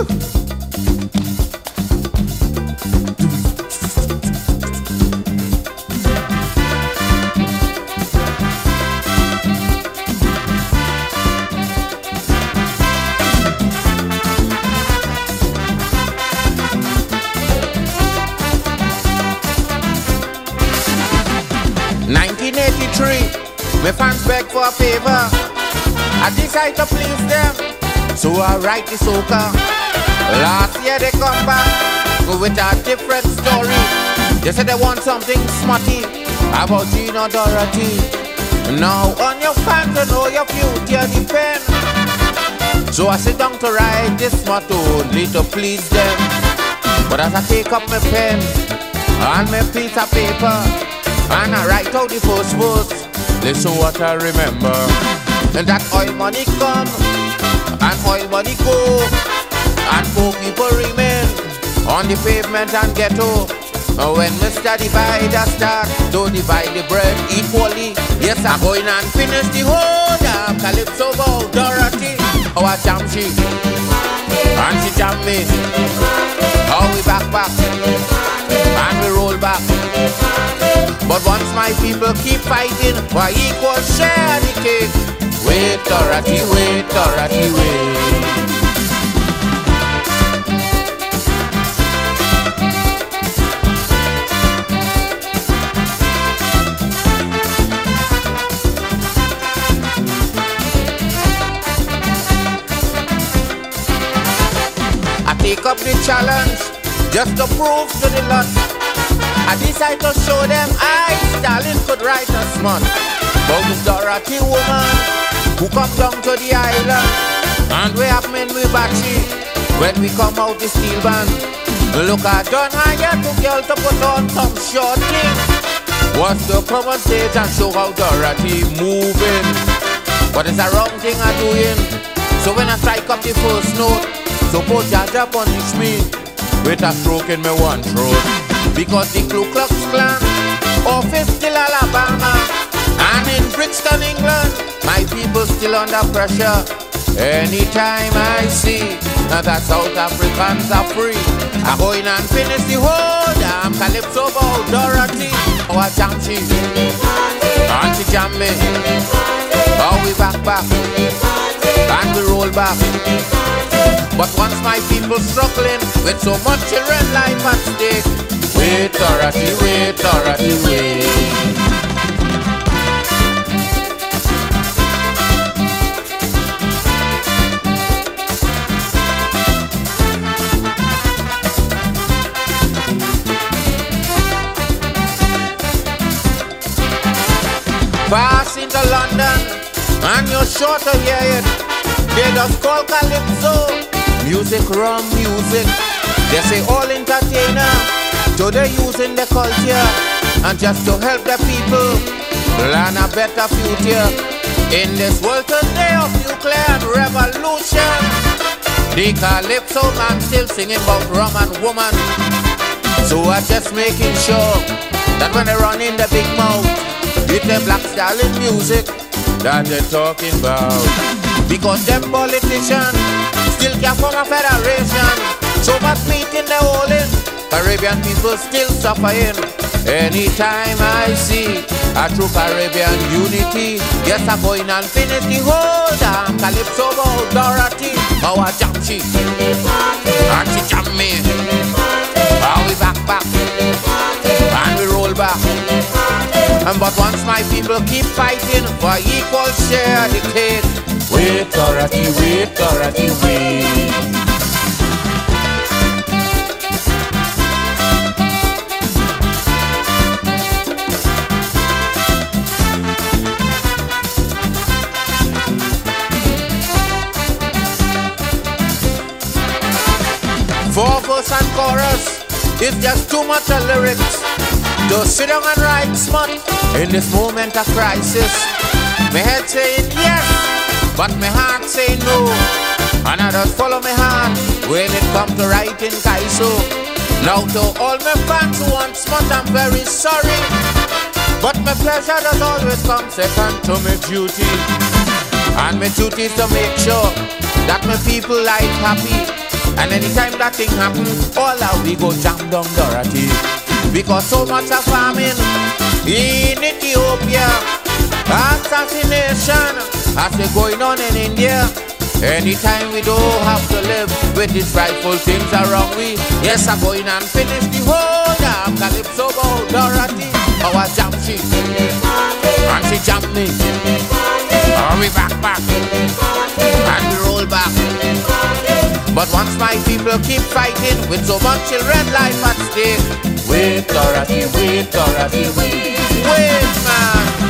My fans beg for a favor. I decide to please them, so I write the soca. Last year they come back with a different story. They said they want something smutty about Gina Dorothy. Now on your fans to know your future depend. So I sit down to write this motto only to please them. But as I take up my pen and my piece of paper and I write out the first verse, listen what I remember. And that oil money come and oil money go, and poor people remain on the pavement and ghetto. When Mr. Divider start to divide the bread equally, yes, I'm going and finish the whole damn Calypso about Dorothy. How I jam she and she jam me. How we back and we roll back. But once my people keep fighting for equal share the cake, wait Dorothy, wait Dorothy, wait. I take up the challenge just to prove to the lot. I decide to show them I, Stalin, could write a smut about this Dorothy woman who come down to the island and we have men with batchy when we come out the steel band. Look, I done hire to girl to put on some short thing. What's to come on stage and show how Dorothy moving? But it's a wrong thing I'm doing. So when I strike up the first note, suppose Jaja punish me with a stroke in my one throat. Because the Ku Klux Klan office still Alabama, and in Brixton, England, my people still under pressure. Anytime I see that South Africans are free, I go in and finish the whole damn Calypso about Dorothy. Oh, I jam she and she jam me. Oh, we back and we roll back. But once my people struggling with so much children life at stake, wait Dorothy, wait Dorothy, wait. Pass into London and you're sure to hear it. They just call Calypso music, rum music. They say all entertainer, so they're using the culture and just to help the people plan a better future. In this world today of nuclear revolution, the Calypso man still singing about rum and woman. So I'm just making sure that when they run in the big mouth, it's the black Stalin music that they're talking about. Because them politicians still can't form a federation. So much meat in the hole in Caribbean people still suffering. Anytime I see a true Caribbean unity, yes, I'm going and finish the whole damn Calypso about Dorothy. How I jam she and she jam me. How we back and we roll back. But once my people keep fighting for equal share the cake, wait Dorothy, wait Dorothy, wait. Four verse and chorus is just too much of lyrics to sit down and write smut in this moment of crisis. My head saying yes, but my heart saying no, and I just follow my heart when it comes to writing Kaiso. Now to all my fans who want smut, I'm very sorry, but my pleasure does always come second to my duty. And my duty is to make sure that my people life happy. And anytime that thing happen, all out we go jam down Dorothy. Because so much of famine in Ethiopia, assassination as they going on in India. Anytime we don't have to live with these frightful things around we. Yes, I'm going and finish the whole damn calypso about Dorothy. Our jam she, and she jump me. We back, and we roll back. But once my people keep fighting with so much children life at stake. Wait, Dorothy, wait, Dorothy, wait, man.